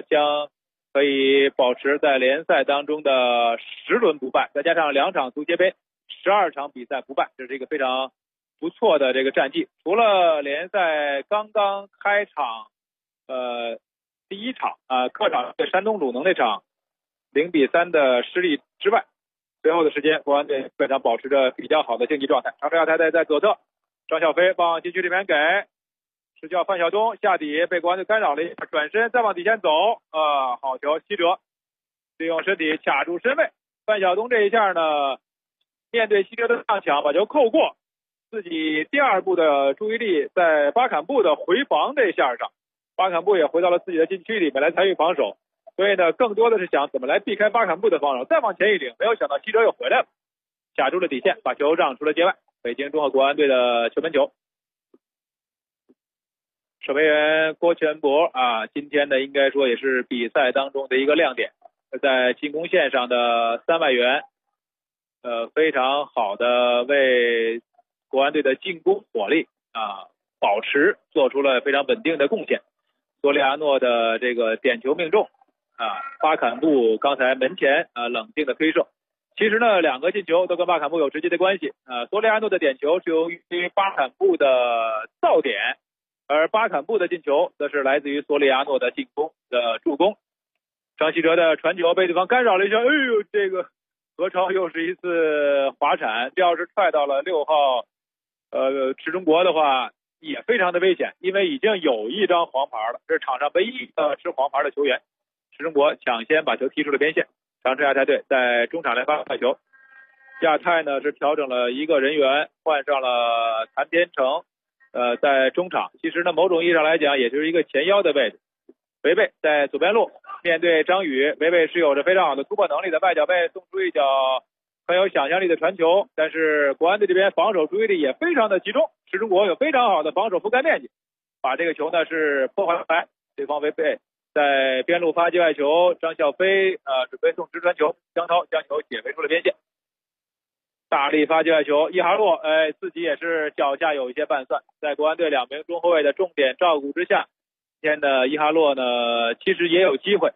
将可以保持在联赛当中的10轮不败，再加上2场足协杯12场比赛不败，这是一个非常不错的这个战绩。除了联赛刚刚开场第1场客场对山东鲁能那场0-3的失利之外，随后的时间国安队基本上保持着比较好的竞技状态。长春亚泰队在左侧，张小飞往禁区里面给执教范晓东下底，被国安队干扰了一下，转身再往底线走，好球，西哲利用身体卡住身位，范晓东这一下呢，面对西哲的上抢把球扣过，自己第2步的注意力在巴坎布的回防这一下上，巴坎布也回到了自己的禁区里面来参与防守，所以呢更多的是想怎么来避开巴坎布的防守，再往前一领，没有想到西哲又回来了，卡住了底线，把球让出了界外，北京中赫国安队的球门球。守门员郭全博今天呢应该说也是比赛当中的一个亮点，在进攻线上的3外援非常好的为国安队的进攻火力保持做出了非常稳定的贡献。索里亚诺的这个点球命中巴坎布刚才门前冷静的推射，其实呢2个进球都跟巴坎布有直接的关系索里亚诺的点球是由于巴坎布的造点，而巴坎布的进球则是来自于索里亚诺的进攻的助攻。张稀哲的传球被对方干扰了一下，这个何超又是一次滑铲，这要是踹到了6号池中国的话也非常的危险，因为已经有1张黄牌了，这是场上唯一持黄牌的球员。池中国抢先把球踢出了边线，长春亚泰队在中场来发快球，亚泰呢是调整了1个人员，换上了谭天成在中场，其实呢某种意义上来讲也就是一个前腰的位置。维贝在左边路面对张宇，维贝是有着非常好的突破能力的，外脚背送出一脚很有想象力的传球，但是国安队这边防守注意力也非常的集中，池中国有非常好的防守覆盖面积，把这个球呢是破坏来，对方维贝在边路发界外球，张小飞准备送直传球，江涛将球解围出了边线，大力发界外球，伊哈洛自己也是脚下有一些拌蒜，在国安队2名中后卫的重点照顾之下，今天的伊哈洛呢其实也有机会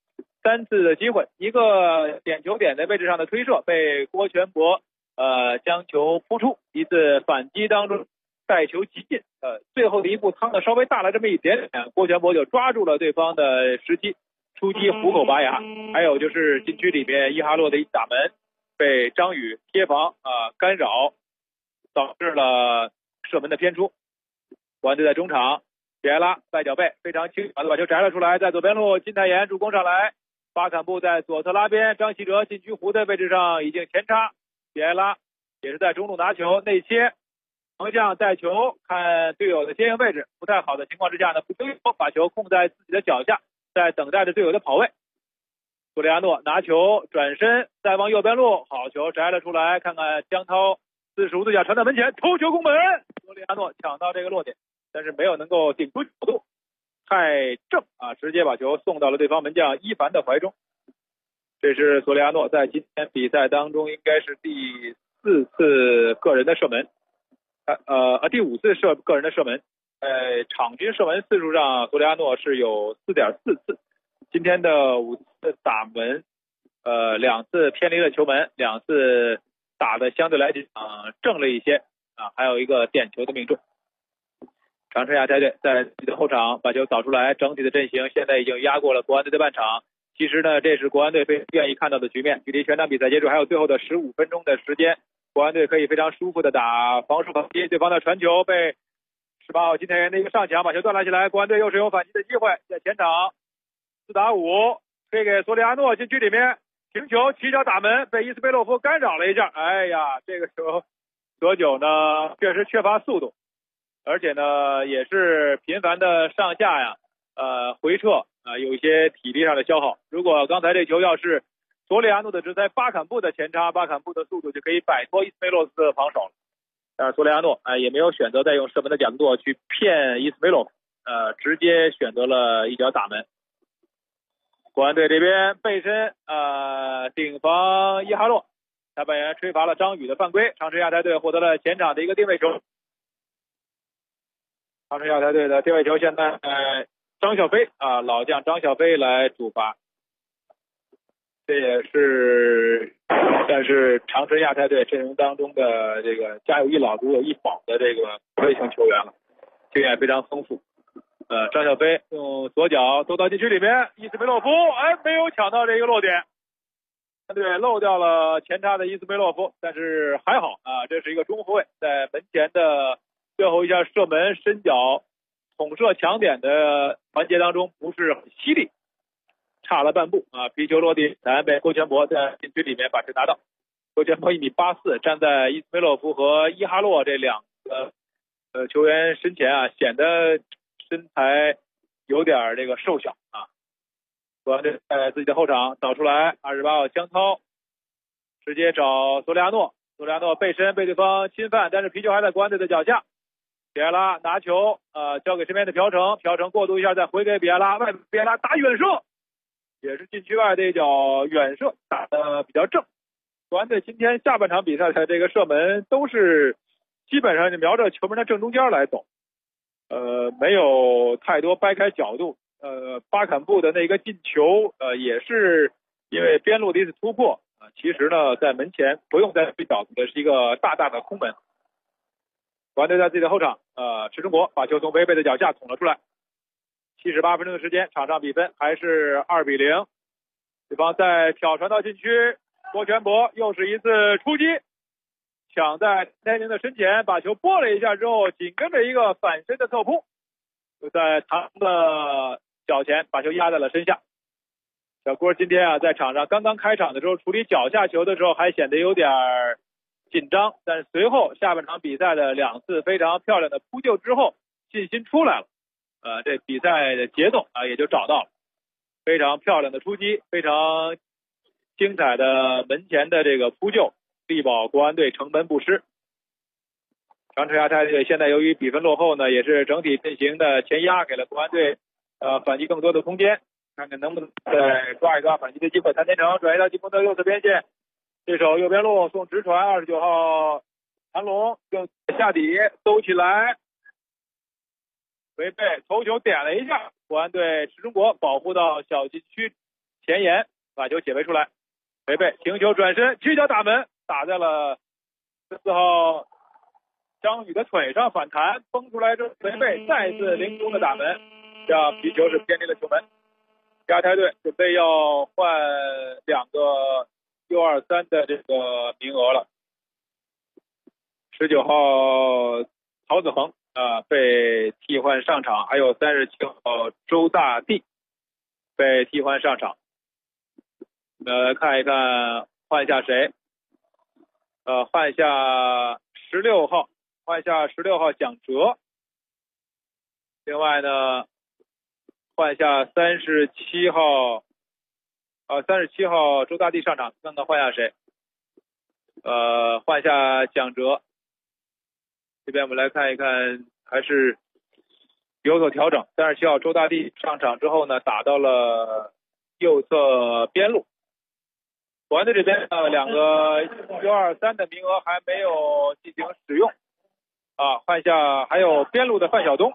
，3次的机会，一个点球点的位置上的推射被郭全博将球扑出，一次反击当中带球急进最后的一步趟的稍微大了这么一点点，郭全博就抓住了对方的时机，出击虎口拔牙。还有就是禁区里面伊哈洛的一打门被张宇贴防干扰，导致了射门的偏出。国安队在中场，比埃拉外脚背非常轻巧的把球摘了出来，在左边路金泰妍助攻上来，巴坎布在左侧拉边，张稀哲禁区弧的位置上已经前插，比埃拉也是在中路拿球内切，横向带球，看队友的接应位置不太好的情况之下呢，不丢球，把球控在自己的脚下，在等待着队友的跑位。索里亚诺拿球转身再往右边路，好球摘了出来，看看江涛45度角传到门前，头球攻门，索里亚诺抢到这个落点，但是没有能够顶出角度，太正直接把球送到了对方门将伊凡的怀中。这是索里亚诺在今天比赛当中应该是第4次个人的射门，第5次个人的射门，场均射门次数上索里亚诺是有 4.4 次，今天的5次打门2次偏离了球门，2次打的相对来讲正了一些还有一个点球的命中。长春亚泰队在自己的后场把球扫出来，整体的阵型现在已经压过了国安队的半场，其实呢这是国安队非常愿意看到的局面，距离全场比赛结束还有最后的15分钟的时间，国安队可以非常舒服的打防守反击，对方的传球被18号金泰妍的一个上抢把球断了起来，国安队又是有反击的机会，在前场4打5推给索里亚诺，禁区里面停球起脚打门，被伊斯贝洛夫干扰了一下，这个球德久呢确实缺乏速度，而且呢也是频繁的上下回撤有一些体力上的消耗，如果刚才这球要是索里亚诺的直塞巴坎布的前插，巴坎布的速度就可以摆脱伊斯梅洛斯的防守了，但是索里亚诺也没有选择再用射门的角度去骗伊斯梅洛夫，直接选择了一脚打门。国安队这边背身顶防伊哈洛，裁判员吹罚了张宇的犯规，长春亚泰队获得了前场的一个定位球。长春亚泰队的定位球现在张小飞啊，老将张小飞来主罚。这也是但是长春亚泰队阵容当中的这个家有一老如有一宝的这个卫星球员了，经验非常丰富。张小飞用左脚走到禁区里面，伊斯梅洛夫没有抢到这个落点，对，漏掉了前插的伊斯梅洛夫，但是还好啊，这是一个中后卫在门前的最后一下射门伸脚捅射抢点的环节当中不是很犀利，差了半步啊，皮球落地，才被郭全博在禁区里面把球拿到。郭全博1.84米，站在伊斯梅洛夫和伊哈洛这两个球员身前啊，显得身材有点这个瘦小啊。国安队在自己的后场导出来，28号江涛直接找索里亚诺，索里亚诺背身被对方侵犯，但是皮球还在国安队的脚下。比埃拉拿球交给身边的朴成，朴成过渡一下再回给比埃拉，外比埃拉打远射，也是禁区外的一脚远射，打得比较正。国安队今天下半场比赛的这个射门都是基本上就瞄着球门的正中间来走，没有太多掰开角度。巴坎布的那个进球也是因为边路的一次突破其实呢在门前不用再对角度的是一个大大的空门。国安队在自己的后场池中国把球从违背的脚下捅了出来。78分钟的时间，场上比分还是2-0。对方再挑传到禁区，郭全博又是一次出击，抢在天宁的身前，把球拨了一下之后，紧跟着一个反身的侧扑，就在唐的脚前把球压在了身下。小郭今天啊，在场上刚刚开场的时候处理脚下球的时候还显得有点紧张，但是随后下半场比赛的2次非常漂亮的扑救之后，信心出来了。这比赛的节奏也就找到了，非常漂亮的出击，非常精彩的门前的这个扑救，力保国安队城门不失。长春亚泰队现在由于比分落后呢，也是整体阵型的前压，给了国安队反击更多的空间，看看能不能再抓一抓反击的机会。谭天成转移到进攻的右侧边线，这手右边路送直传，29号谭龙就下底兜起来，违背头球点了一下，国安队池中国保护到小禁区前沿，把球解围出来。违背停球转身曲脚打门，打在了14号张宇的腿上，反弹崩出来之后违背再次凌空的打门，这样皮球是偏离了球门。亚泰队准备要换2个U23的这个名额了。19号曹子恒被替换上场，还有37号周大地被替换上场。来看一看换下谁？换下16号，换下16号蒋哲。另外呢，换下37号周大地上场，看看换下谁？换下蒋哲。这边我们来看一看，还是有所调整。37号周大地上场之后呢，打到了右侧边路。国安队这边2个U23的名额还没有进行使用换下还有边路的范晓东。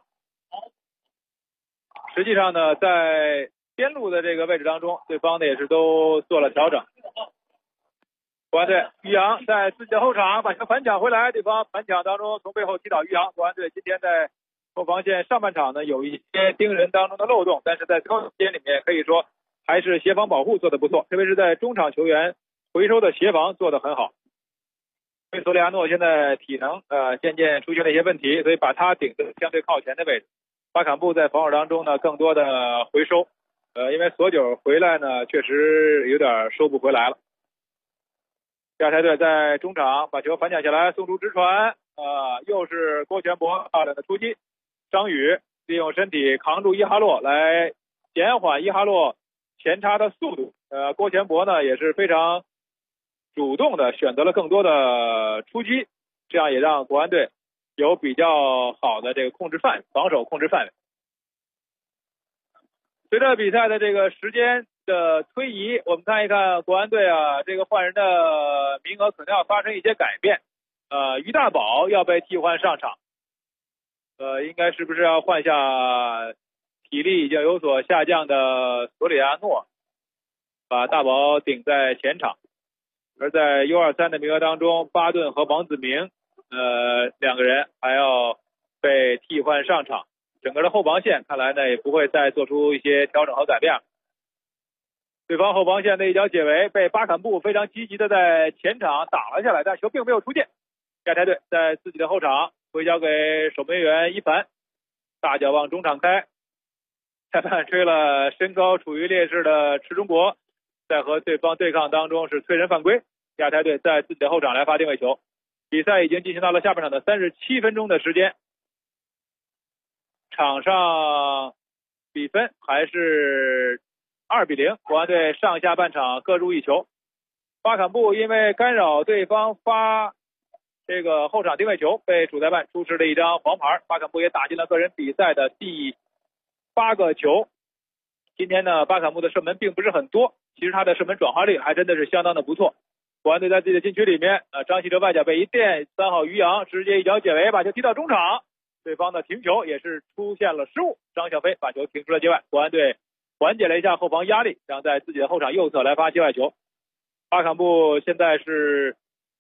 实际上呢，在边路的这个位置当中，对方呢也是都做了调整。国安队于洋在自己的后场把球反抢回来，对方反抢当中从背后击倒于洋。国安队今天在后防线上半场呢有一些盯人当中的漏洞，但是在最后时间里面可以说还是协防保护做得不错，特别是在中场球员回收的协防做得很好。因为索里亚诺现在体能渐渐出现了一些问题，所以把他顶在相对靠前的位置。巴坎布在防守当中呢更多的回收，因为索九回来呢确实有点收不回来了。亚泰队在中场把球反抢下来，送出直传，又是郭全博漂亮的出击。张宇利用身体扛住伊哈洛来减缓伊哈洛前插的速度。郭全博呢也是非常主动的选择了更多的出击，这样也让国安队有比较好的这个控制范围，防守控制范围。随着比赛的这个时间的推移，我们看一看国安队这个换人的名额可能要发生一些改变。于大宝要被替换上场，应该是不是要换下体力已经有所下降的索里亚诺把大宝顶在前场。而在 U23 的名额当中，巴顿和王子明两个人还要被替换上场，整个的后防线看来呢也不会再做出一些调整和改变。对方后防线的一脚解围被巴坎布非常积极的在前场打了下来，但球并没有出界。亚太队在自己的后场回交给守门员伊凡，大脚往中场开，裁判吹了身高处于劣势的池中国在和对方对抗当中是催人犯规，亚太队在自己的后场来发定位球。比赛已经进行到了下半场的37分钟的时间，场上比分还是2-0，国安队上下半场各入一球。巴坎布因为干扰对方发这个后场定位球，被主裁判出示了一张黄牌。巴坎布也打进了个人比赛的第8个球。今天呢，巴坎布的射门并不是很多，其实他的射门转化率还真的是相当的不错。国安队在自己的禁区里面，张稀哲外脚被一垫，3号于洋直接一脚解围，把球踢到中场，对方的停球也是出现了失误，张小飞把球停出了界外。国安队缓解了一下后防压力，将在自己的后场右侧来发界外球。巴坎布现在是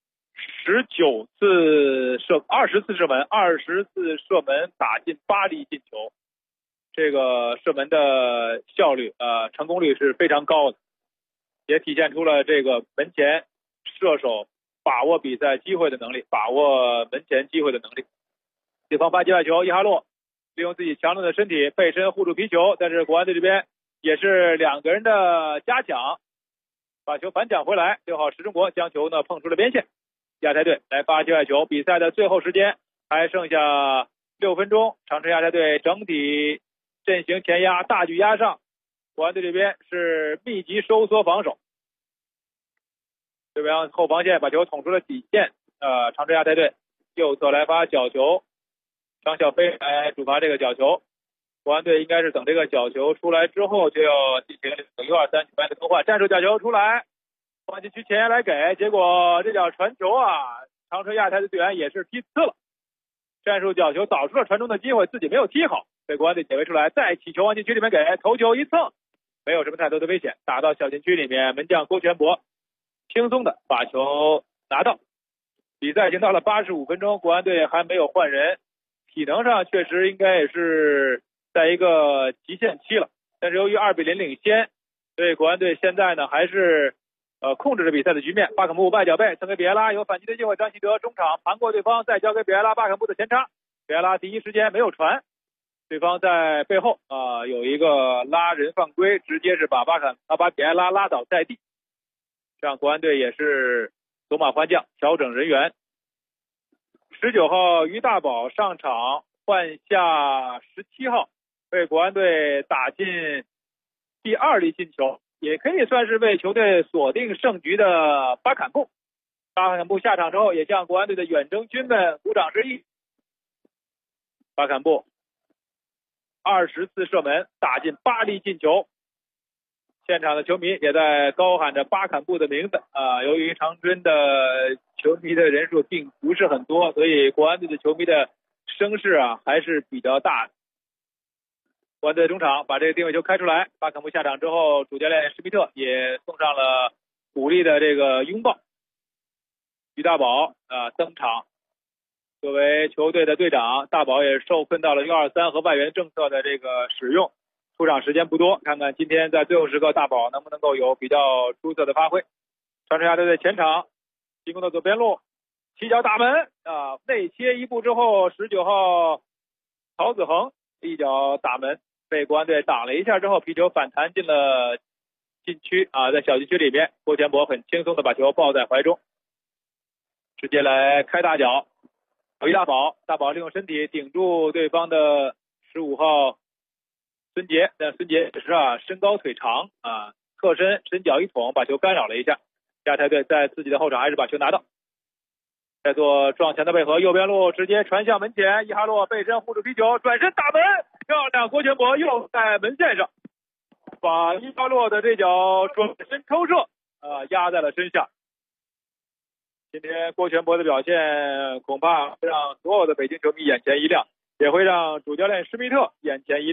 20次射门，20次射门打进8粒进球，这个射门的效率成功率是非常高的，也体现出了这个门前射手把握比赛机会的能力，把握门前机会的能力。对方发界外球，伊哈洛利用自己强壮的身体背身护住皮球，但是国安队这边也是2个人的加抢，把球反抢回来。6号石中国将球呢碰出了边线，亚太队来发界外球。比赛的最后时间还剩下6分钟，长春亚太队整体阵型前压，大举压上，国安队这边是密集收缩防守。对方后防线把球捅出了底线，长春亚太队右侧来发角球，张小飞来主罚这个角球。国安队应该是等这个角球出来之后就要进行U23举办的更换，战术角球出来，国安禁区前沿来给，结果这脚传球长春亚太的队员也是踢次了，战术角球导出了传中的机会，自己没有踢好，被国安队解围出来，再起球往禁区里面给，头球一蹭，没有什么太多的危险，打到小禁区里面，门将郭全博轻松的把球拿到。比赛已经到了85分钟，国安队还没有换人，体能上确实应该也是在一个极限期了，但是由于2-0领先，所以国安队现在呢还是控制着比赛的局面。巴坎布外脚背蹭给比埃拉，有反击的机会，张稀哲中场盘过对方，再交给比埃拉，巴坎布的前插，比埃拉第一时间没有传，对方在背后有一个拉人犯规，直接是把比埃拉拉倒在地，这样国安队也是走马换将，调整人员。19号于大宝上场换下17号，为国安队打进第2粒进球，也可以算是为球队锁定胜局的巴坎布。巴坎布下场之后也向国安队的远征军们鼓掌致意。巴坎布20次射门打进8粒进球，现场的球迷也在高喊着巴坎布的名字由于长春的球迷的人数并不是很多，所以国安队的球迷的声势还是比较大的。国安队中场把这个定位球开出来，巴坎布下场之后，主教练施密特也送上了鼓励的这个拥抱。于大宝登场，作为球队的队长，大宝也受困到了U23和外援政策的这个使用，出场时间不多，看看今天在最后时刻大宝能不能够有比较出色的发挥。长春亚队的前场进攻的左边路，起脚打门内切一步之后，19号曹子恒一脚打门，被国安队挡了一下之后，皮球反弹进了禁区在小禁区里面，郭全博很轻松的把球抱在怀中，直接来开大脚，于大宝利用身体顶住对方的15号孙杰，但孙杰也是身高腿长侧身伸脚一捅，把球干扰了一下。亚太队在自己的后场还是把球拿到，在做撞墙的配合，右边路直接传向门前，伊哈洛背身护住皮球，转身打门，漂亮！郭全博又在门线上把伊哈洛的这脚转身抽射压在了身下。今天郭全博的表现恐怕会让所有的北京球迷眼前一亮，也会让主教练施密特眼前一亮。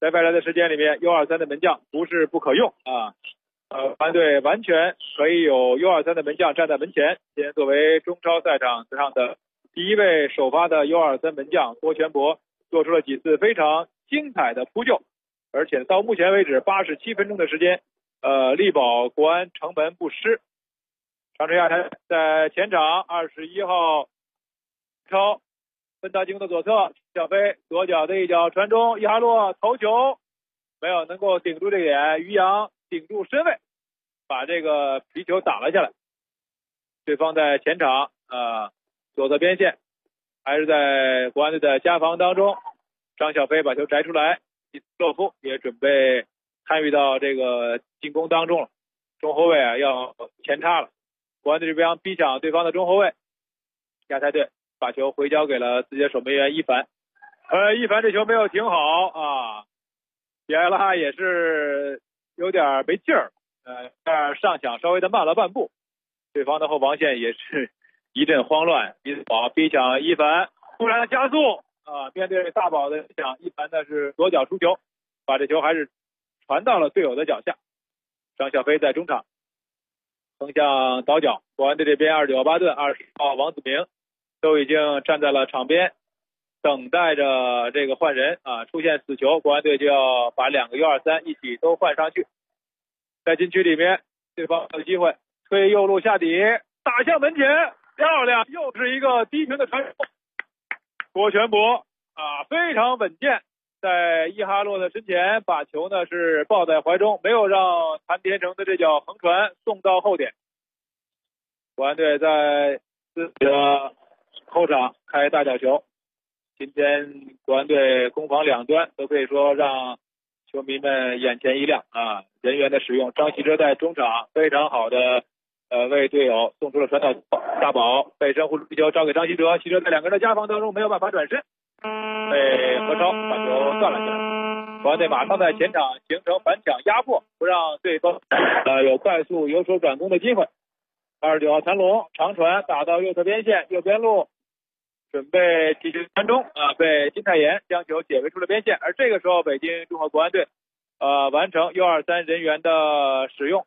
在未来的时间里面，U23的门将不是不可用啊。团队完全可以有 U23的门将站在门前。今天作为中超赛场上的第一位首发的 U23门将郭全博，做出了几次非常精彩的扑救，而且到目前为止87分钟的时间，力保国安城门不失。长春亚泰在前场21号超分到进攻的左侧，小飞左脚的一脚传中，伊哈洛头球没有能够顶住这个点，于洋顶住身位，把这个皮球挡了下来。对方在前场左侧边线，还是在国安队的夹防当中，张小飞把球摘出来，伊斯洛夫也准备参与到这个进攻当中了。中后卫要前插了，国安队这边逼抢对方的中后卫，亚太队把球回交给了自己的守门员伊凡。伊凡这球没有停好啊，比埃拉也是有点没劲儿，但上抢稍微的慢了半步，对方的后防线也是一阵慌乱，逼抢伊凡，突然的加速面对大宝的抢，伊凡的是左脚出球，把这球还是传到了队友的脚下。张小飞在中场横向倒脚，国安队这边29号巴顿、20号王子明都已经站在了场边，等待着这个换人出现死球，国安队就要把2个 U23 一起都换上去。在禁区里面，对方有机会推右路下底，打向门前，漂亮，又是一个低平的传球。郭全博非常稳健，在伊哈洛的身前把球呢是抱在怀中，没有让谭天成的这脚横传送到后点。国安队在自己的后场开大角球，今天国安队攻防两端都可以说让球迷们眼前一亮人员的使用，张稀哲在中场非常好的为队友送出了传导，大宝背身护住皮球交给张稀哲，稀哲在两个人的夹防当中没有办法转身，被何超把球断了下来。国安队马上在前场形成反抢压迫，不让对方有快速由守转攻的机会。29号谭龙长传打到右侧边线，右边路准备踢球传中被金泰妍将球解围出了边线。而这个时候北京中赫国安队完成 U23 人员的使用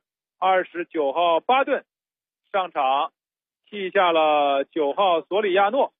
，29号巴顿上场替下了9号索里亚诺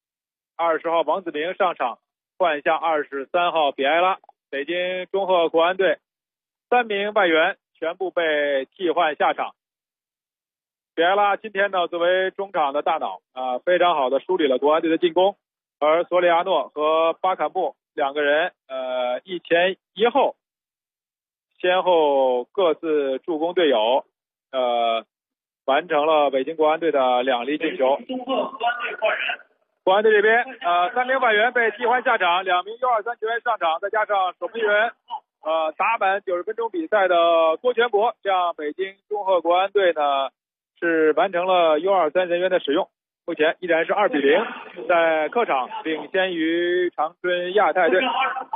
，20号王子明上场换下23号比埃拉。北京中赫国安队3名外援全部被替换下场。比埃拉今天呢作为中场的大脑非常好的梳理了国安队的进攻，而索里亚诺和巴坎布两个人一前一后，先后各自助攻队友完成了北京国安队的2粒进球。国安队这边3名外援被替换下场，2名 U23 球员上场，再加上守门员打满90分钟比赛的郭全博，这样北京中赫国安队呢是完成了 U23 人员的使用，目前依然是2-0，在客场领先于长春亚泰队。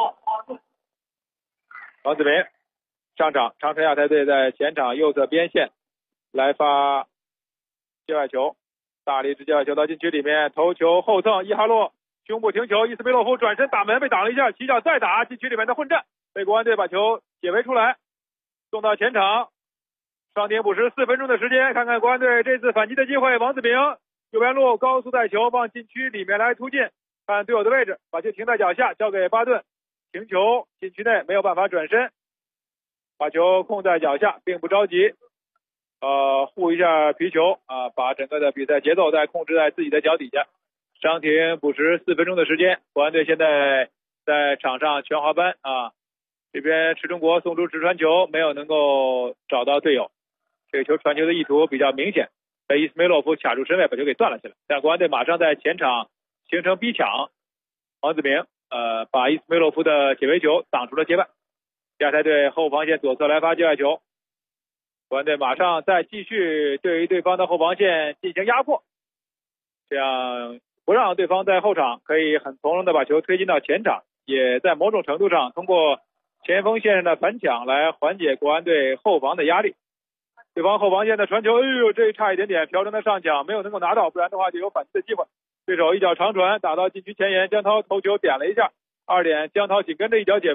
王子明上场，长春亚泰队在前场右侧边线来发界外球，大力直接外球到禁区里面，头球后蹭，伊哈洛胸部停球，伊斯梅洛夫转身打门被挡了一下，起脚再打，禁区里面的混战被国安队把球解围出来，送到前场，上点补时4分钟的时间，看看国安队这次反击的机会。王子明右边路高速带球往禁区里面来突进，看队友的位置，把球停在脚下，交给巴顿，停球禁区内没有办法转身，把球控在脚下，并不着急，护一下皮球把整个的比赛节奏再控制在自己的脚底下。伤停补时4分钟的时间，国安队现在在场上全华班这边池中国送出直传球，没有能够找到队友，这个球传球的意图比较明显，被伊斯梅洛夫卡住身位把球给断了下来。但国安队马上在前场形成逼抢，王子明把伊斯梅洛夫的解围球挡出了界外，亚太队后防线左侧来发界外球，国安队马上再继续对于对方的后防线进行压迫，这样不让对方在后场可以很从容的把球推进到前场，也在某种程度上通过前锋线上的反抢来缓解国安队后防的压力。对方后防线的传球，这差一点点，朴成的上抢没有能够拿到，不然的话就有反击的机会。对手一脚长传打到禁区前沿，江涛头球点了一下，2点江涛紧跟着一脚解围，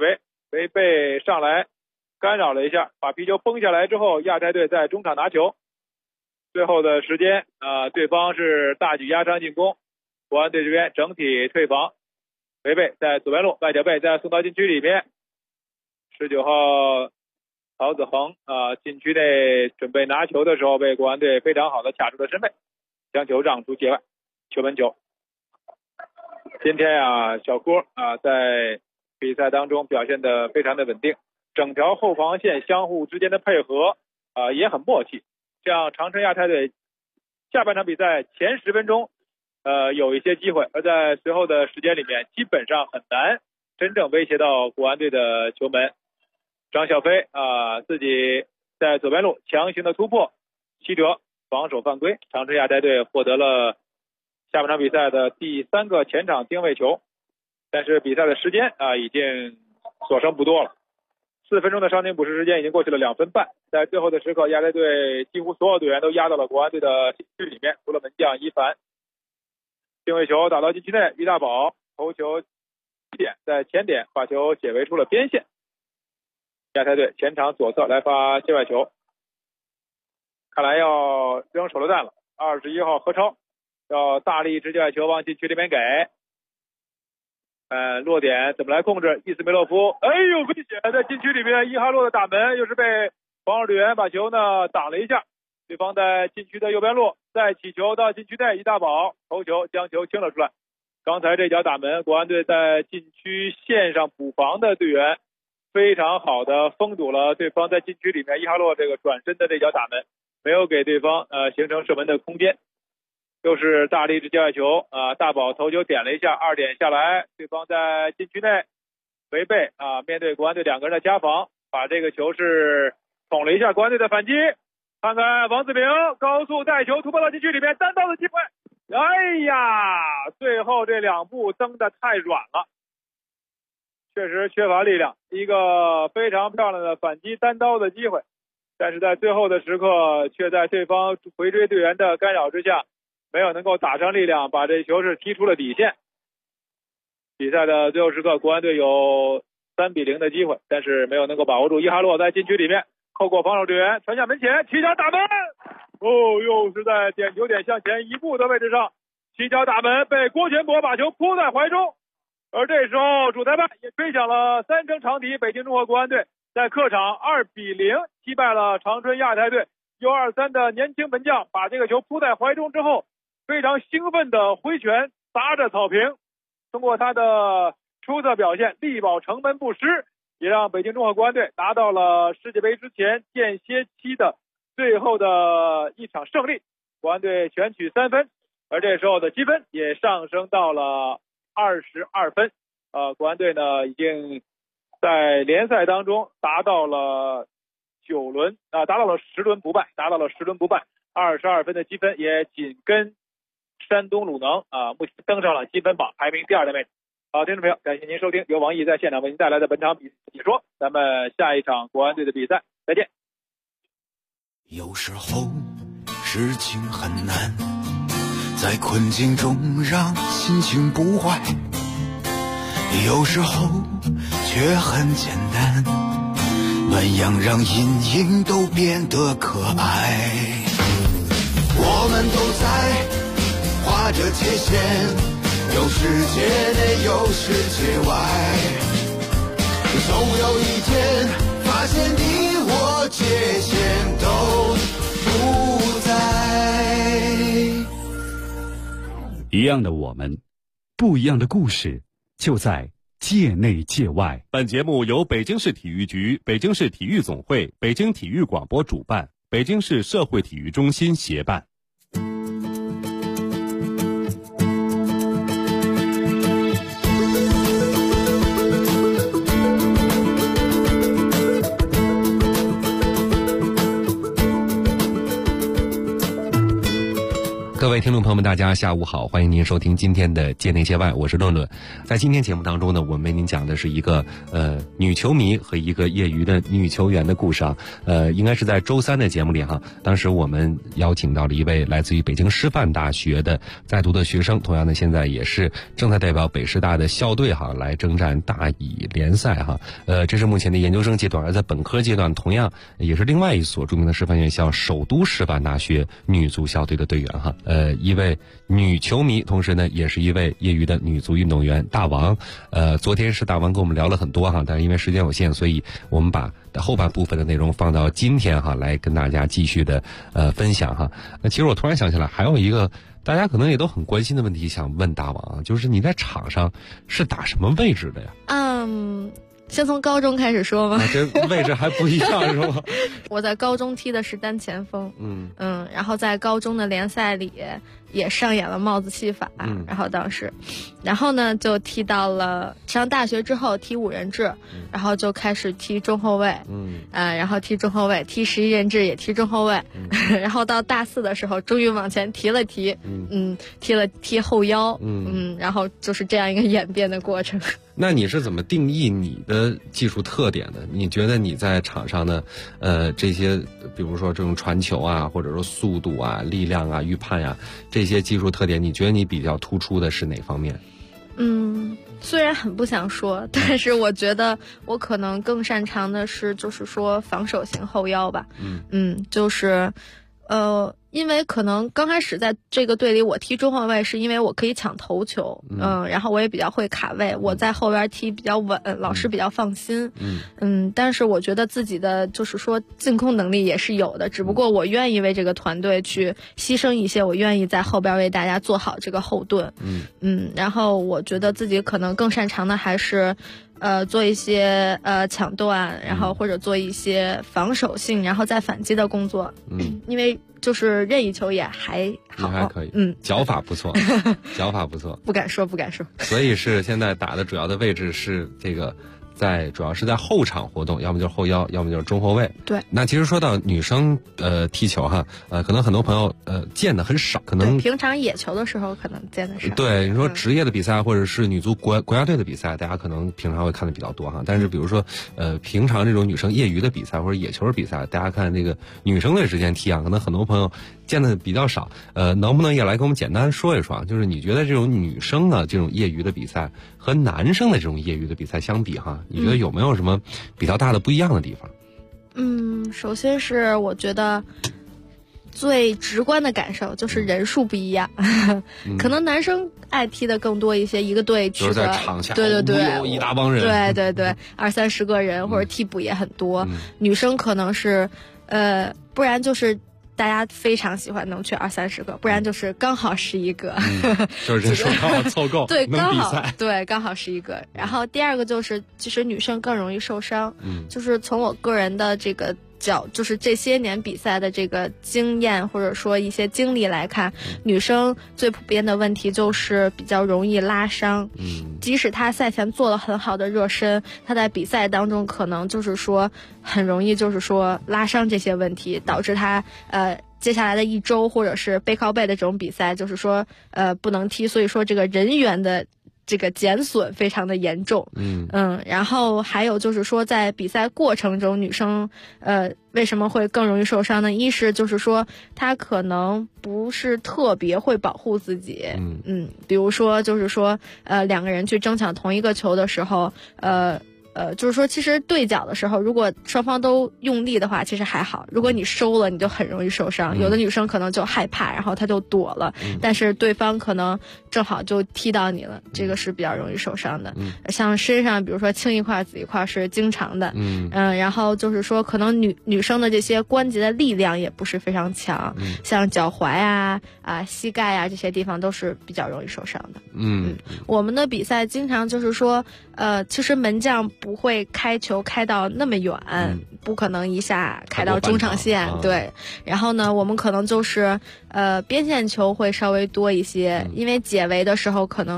违背上来干扰了一下，把皮球崩下来之后，亚太队在中场拿球。最后的时间对方是大举压上进攻，国安队这边整体退防，违背在左边路外脚背再送到禁区里面。19号曹子恒禁区内准备拿球的时候，被国安队非常好的卡住了身位，将球让出界外，球门球。今天小郭在比赛当中表现得非常的稳定，整条后防线相互之间的配合也很默契。像长春亚泰队下半场比赛前10分钟有一些机会，而在随后的时间里面基本上很难真正威胁到国安队的球门。张小飞自己在左边路强行的突破7折防守犯规，长春亚泰队获得了下半场比赛的第3个前场定位球，但是比赛的时间已经所剩不多了。4分钟的伤停补时时间已经过去了2分半，在最后的时刻，亚太队几乎所有队员都压到了国安队的禁区里面，除了门将一凡。定位球打到禁区内，于大宝头球点在前点把球解围出了边线。亚太队前场左侧来发界外球，看来要扔手榴弹了。21号何超要大力直界外球往禁区里面给。落点怎么来控制？伊斯梅洛夫，哎呦，危险！在禁区里面，伊哈洛的打门又是被防守队员把球呢挡了一下。对方在禁区的右边路，再起球到禁区内，一大宝头球将球清了出来。刚才这脚打门，国安队在禁区线上补防的队员非常好的封堵了对方在禁区里面伊哈洛这个转身的这脚打门，没有给对方形成射门的空间。又是大力直界外球大宝头球点了一下，2点下来，对方在禁区内违背面对国安队2个人的加防，把这个球是捅了一下国安队的反击。看看王子平高速带球突破到禁区里面，单刀的机会，哎呀，最后这2步蹬得太软了，确实缺乏力量，一个非常漂亮的反击单刀的机会，但是在最后的时刻却在对方回追队员的干扰之下没有能够打上力量，把这球是踢出了底线。比赛的最后时刻，国安队有3-0的机会，但是没有能够把握住。伊哈洛在禁区里面扣过防守队员，传向门前，起脚打门。又是在点球点向前1步的位置上，起脚打门，被郭全博把球扑在怀中。而这时候主裁判也吹响了3声长笛，北京中赫国安队在客场2-0击败了长春亚泰队。U23的年轻门将把这个球扑在怀中之后，非常兴奋的挥拳砸着草坪，通过他的出色表现力保城门不失，也让北京中赫国安队拿到了世界杯之前间歇期的最后的一场胜利。国安队全取3分，而这时候的积分也上升到了22分。国安队呢已经在联赛当中达到了10轮不败，22分的积分，也紧跟山东鲁能目前登上了积分榜排名第2的位置。好，听众朋友，感谢您收听由王毅在现场为您带来的本场比赛解说，咱们下一场国安队的比赛再见。 有时候事情很难，在困境中让心情不坏，有时候却很简单，暖阳让阴影都变得可爱。我们都在画着界限，有世界内有世界外，总有一天发现你我界限都不在。 一样的我们，不一样的故事，就在界内界外。 本节目由北京市体育局、北京市体育总会、北京体育广播主办，北京市社会体育中心协办。 各各位听众朋友们，大家下午好，欢迎您收听今天的界内界外，我是论论。在今天节目当中呢，我们为您讲的是一个女球迷和一个业余的女球员的故事啊。应该是在周三的节目里哈，当时我们邀请到了一位来自于北京师范大学的在读的学生，同样呢现在也是正在代表北师大的校队哈来征战大乙联赛哈。这是目前的研究生阶段，而在本科阶段同样也是另外一所著名的师范院校首都师范大学女足校队的队员哈。一位女球迷，同时呢也是一位业余的女足运动员大王。昨天是大王跟我们聊了很多哈，但是因为时间有限，所以我们把后半部分的内容放到今天哈来跟大家继续的分享哈。那其实我突然想起来，还有一个大家可能也都很关心的问题想问大王，就是你在场上是打什么位置的呀？ 先从高中开始说吧。 这位置还不一样是吧？ 我在高中踢的是单前锋，然后在高中的联赛里也上演了帽子戏法，然后当时，然后呢就踢到了上大学之后踢5人制，然后就开始踢中后卫，然后踢中后卫，踢11人制也踢中后卫，然后到大4的时候终于往前踢了踢，踢后腰，然后就是这样一个演变的过程。 那你是怎么定义你的技术特点的？你觉得你在场上的这些比如说这种传球啊，或者说速度啊、力量啊、预判啊，这些技术特点，你觉得你比较突出的是哪方面？ 虽然很不想说，但是我觉得我可能更擅长的是就是说防守型后腰吧。就是因为可能刚开始在这个队里我踢中后卫是因为我可以抢头球，然后我也比较会卡位，我在后边踢比较稳，老师比较放心。但是我觉得自己的就是说进攻能力也是有的，只不过我愿意为这个团队去牺牲一些，我愿意在后边为大家做好这个后盾。然后我觉得自己可能更擅长的还是做一些抢断，然后或者做一些防守性然后再反击的工作。因为就是任意球也还好， 还可以，脚法不错，脚法不错， 不敢说。 所以是现在打的主要的位置是这个。主要是在后场活动，要么就是后腰，要么就是中后卫。对，那其实说到女生踢球哈，可能很多朋友见的很少，可能平常野球的时候可能见的少。 对，你说职业的比赛或者是女足国家队的比赛，大家可能平常会看的比较多哈。但是比如说平常这种女生业余的比赛或者野球的比赛，大家看这个女生队之间踢啊，可能很多朋友见的比较少。能不能也来跟我们简单说一说，就是你觉得这种女生的这种业余的比赛和男生的这种业余的比赛相比哈，你觉得有没有什么比较大的不一样的地方？ 首先是我觉得最直观的感受就是人数不一样，可能男生爱踢的更多一些，一个队去的在场下对一大帮人， 对20-30个人，或者替补也很多。女生可能是不然就是大家非常喜欢能去20-30个，不然就是刚好11个， 就是人数刚好凑够， 对， 能比赛， 对，刚好11个。然后第二个就是其实女生更容易受伤，就是从我个人的这个就是这些年比赛的这个经验或者说一些经历来看，女生最普遍的问题就是比较容易拉伤。即使她赛前做了很好的热身，她在比赛当中可能就是说很容易就是说拉伤这些问题，导致她接下来的1周或者是背靠背的这种比赛就是说不能踢，所以说这个人员的这个减损非常的严重。然后还有就是说在比赛过程中女生为什么会更容易受伤呢？一是就是说她可能不是特别会保护自己，比如说就是说2个人去争抢同一个球的时候，就是说其实对角的时候如果双方都用力的话其实还好，如果你收了你就很容易受伤。有的女生可能就害怕，然后她就躲了，但是对方可能正好就踢到你了，这个是比较容易受伤的。像身上比如说青一块紫一块是经常的。然后就是说可能女生的这些关节的力量也不是非常强，像脚踝啊膝盖啊这些地方都是比较容易受伤的。我们的比赛经常就是说其实门将不会开球开到那么远，不可能一下开到中场线，对。然后呢我们可能就是边线球会稍微多一些，因为解围的时候可能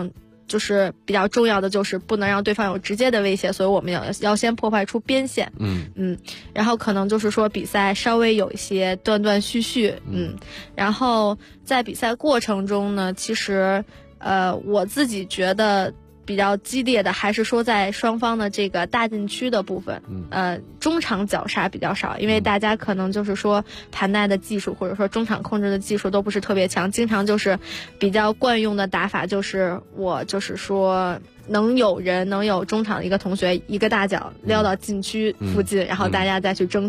就是比较重要的就是不能让对方有直接的威胁，所以我们要先破坏出边线。然后可能就是说比赛稍微有一些断断续续。然后在比赛过程中呢，其实我自己觉得比较激烈的还是说在双方的这个大禁区的部分，中场绞杀比较少，因为大家可能就是说盘带的技术或者说中场控制的技术都不是特别强，经常就是比较惯用的打法就是我就是说能有中场的一个同学一个大脚撩到禁区附近，然后大家再去争